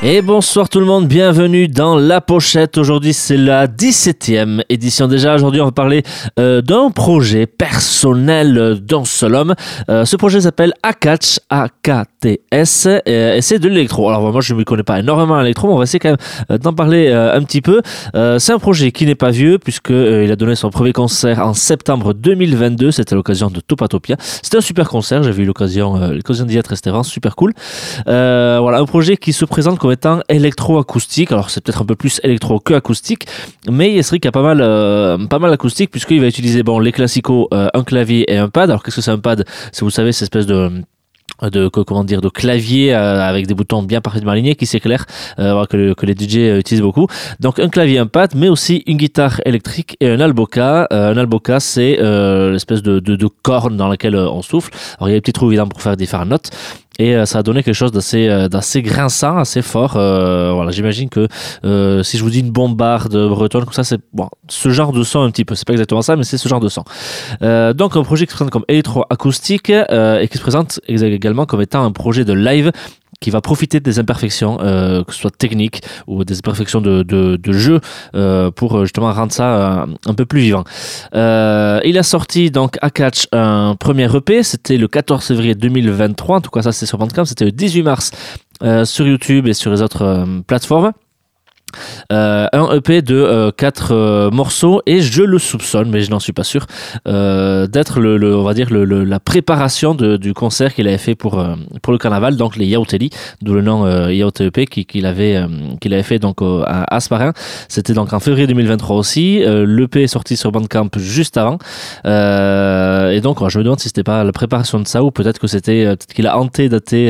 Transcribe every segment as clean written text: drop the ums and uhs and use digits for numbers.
Et bonsoir tout le monde, bienvenue dans La Pochette. Aujourd'hui c'est la 17e édition déjà. Aujourd'hui on va parler d'un projet personnel d'un seul homme. Ce projet s'appelle Akats, A-K-T-S, et c'est de l'électro. Alors moi je ne me connais pas énormément à l'électro, mais on va essayer quand même d'en parler un petit peu. C'est un projet qui n'est pas vieux puisque il a donné son premier concert en septembre 2022. C'était à l'occasion de Topatopia. C'était un super concert, j'avais eu l'occasion d'y être, c'était vraiment super cool. Voilà, un projet qui se présente comme étant électro-acoustique. Alors c'est peut-être un peu plus électro que acoustique, mais c'est vrai qu'il y a pas mal acoustique puisqu'il va utiliser les classicos, un clavier et un pad. Alors qu'est-ce que c'est un pad? Si vous savez, c'est une espèce de clavier avec des boutons bien parfaitement alignés qui s'éclairent, que les DJ utilisent beaucoup. Donc un clavier, un pad, mais aussi une guitare électrique et un alboca. Un alboca, c'est l'espèce de corne dans laquelle on souffle. Alors il y a des petits trous évidemment pour faire différentes notes. Et ça a donné quelque chose d'assez grinçant, assez fort. Voilà, j'imagine que si je vous dis une bombarde bretonne, comme ça, c'est bon, ce genre de son un petit peu. C'est pas exactement ça, mais c'est ce genre de son. Donc un projet qui se présente comme électro-acoustique et qui se présente également comme étant un projet de live qui va profiter des imperfections, que ce soit techniques ou des imperfections de jeu, pour justement rendre ça un peu plus vivant. Il a sorti donc Akats un premier EP, c'était le 14 février 2023, en tout cas ça c'est sur Bandcamp, c'était le 18 mars sur YouTube et sur les autres plateformes. Un EP de 4 morceaux et je le soupçonne, mais je n'en suis pas sûr, d'être on va dire la préparation du concert qu'il avait fait pour le carnaval, donc les Yaouteli, d'où le nom Yaout EP qu'il avait fait donc à Asparin. C'était donc en février 2023 aussi. L'EP est sorti sur Bandcamp juste avant, et donc je me demande si c'était pas la préparation de ça ou peut-être que c'était peut-être qu'il a antédaté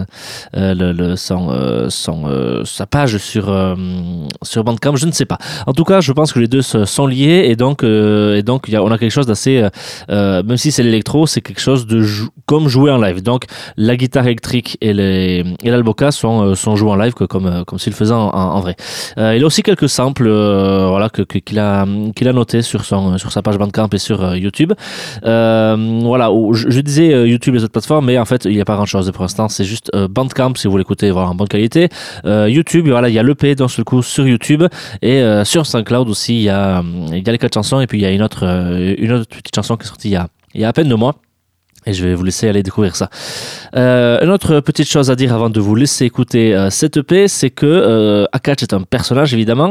sa page sur Bandcamp, je ne sais pas. En tout cas, je pense que les deux sont liés et donc on a quelque chose d'assez, même si c'est l'électro, c'est quelque chose de comme jouer en live. Donc la guitare électrique et l'alboca sont joués en live comme s'il le faisait en vrai. Il a aussi quelques samples voilà qu'il a noté sur sa page Bandcamp et sur YouTube. Voilà, je disais YouTube et les autres plateformes, mais en fait il n'y a pas grand chose pour l'instant. C'est juste Bandcamp si vous voulez l'écoutez voilà en bonne qualité. YouTube, voilà, il y a l'EP d'un seul coup sur YouTube et sur SoundCloud aussi il y a les 4 chansons et puis il y a une autre petite chanson qui est sortie il y a à peine 2 mois. Et je vais vous laisser aller découvrir ça. Une autre petite chose à dire avant de vous laisser écouter cette EP, c'est que Akats est un personnage évidemment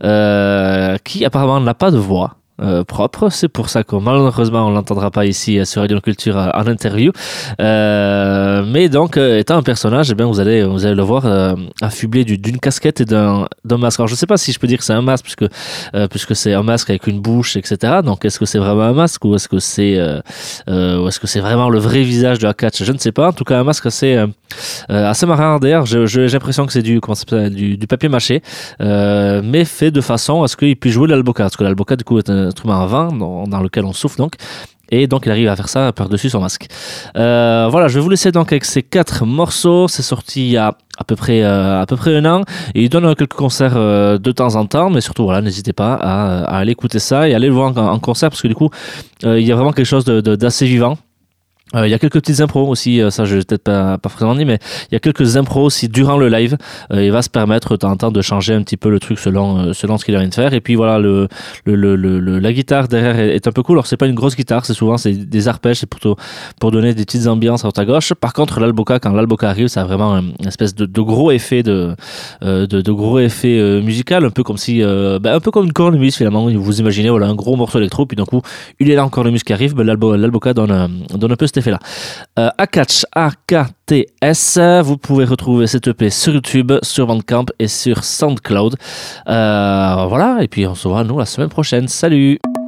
qui apparemment n'a pas de voix propre. C'est pour ça que malheureusement on l'entendra pas ici sur Radio Culture en interview. Mais donc étant un personnage, eh bien vous allez le voir affublé d'une casquette et d'un masque. Alors je sais pas si je peux dire que c'est un masque puisque c'est un masque avec une bouche, etc. Donc est-ce que c'est vraiment un masque ou est-ce que c'est vraiment le vrai visage de Akats? Je ne sais pas. En tout cas un masque assez marrant. D'ailleurs j'ai l'impression que c'est du papier mâché, mais fait de façon à ce qu'il puisse jouer l'alboca, parce que l'alboca du coup est un instrument à vent dans lequel on souffle donc. Et donc il arrive à faire ça par-dessus son masque. Voilà, je vais vous laisser donc avec ces 4 morceaux. C'est sorti il y a à peu près 1 an. Et il donne quelques concerts de temps en temps. Mais surtout, voilà, n'hésitez pas à aller écouter ça et aller le voir en concert. Parce que du coup, il y a vraiment quelque chose d'assez vivant. Il y a quelques petites impros aussi, ça je vais peut-être pas forcément dit, mais il y a quelques impros aussi durant le live. Il va se permettre de temps en temps de changer un petit peu le truc selon ce qu'il a envie de faire. Et puis voilà, la guitare derrière est un peu cool. Alors c'est pas une grosse guitare, c'est des arpèges, c'est plutôt pour donner des petites ambiances à droite à gauche. Par contre l'alboca, quand l'alboca arrive, ça a vraiment une espèce de gros effet de gros effet musical, un peu comme si un peu comme une cornemuse finalement. Vous imaginez voilà un gros morceau électro, puis d'un coup il est là encore cornemuse qui arrive, l'alboca donne un peu cet effet là. Akats, A-K-T-S, vous pouvez retrouver cette EP sur YouTube, sur Bandcamp et sur SoundCloud. Voilà, et puis on se voit nous la semaine prochaine. Salut!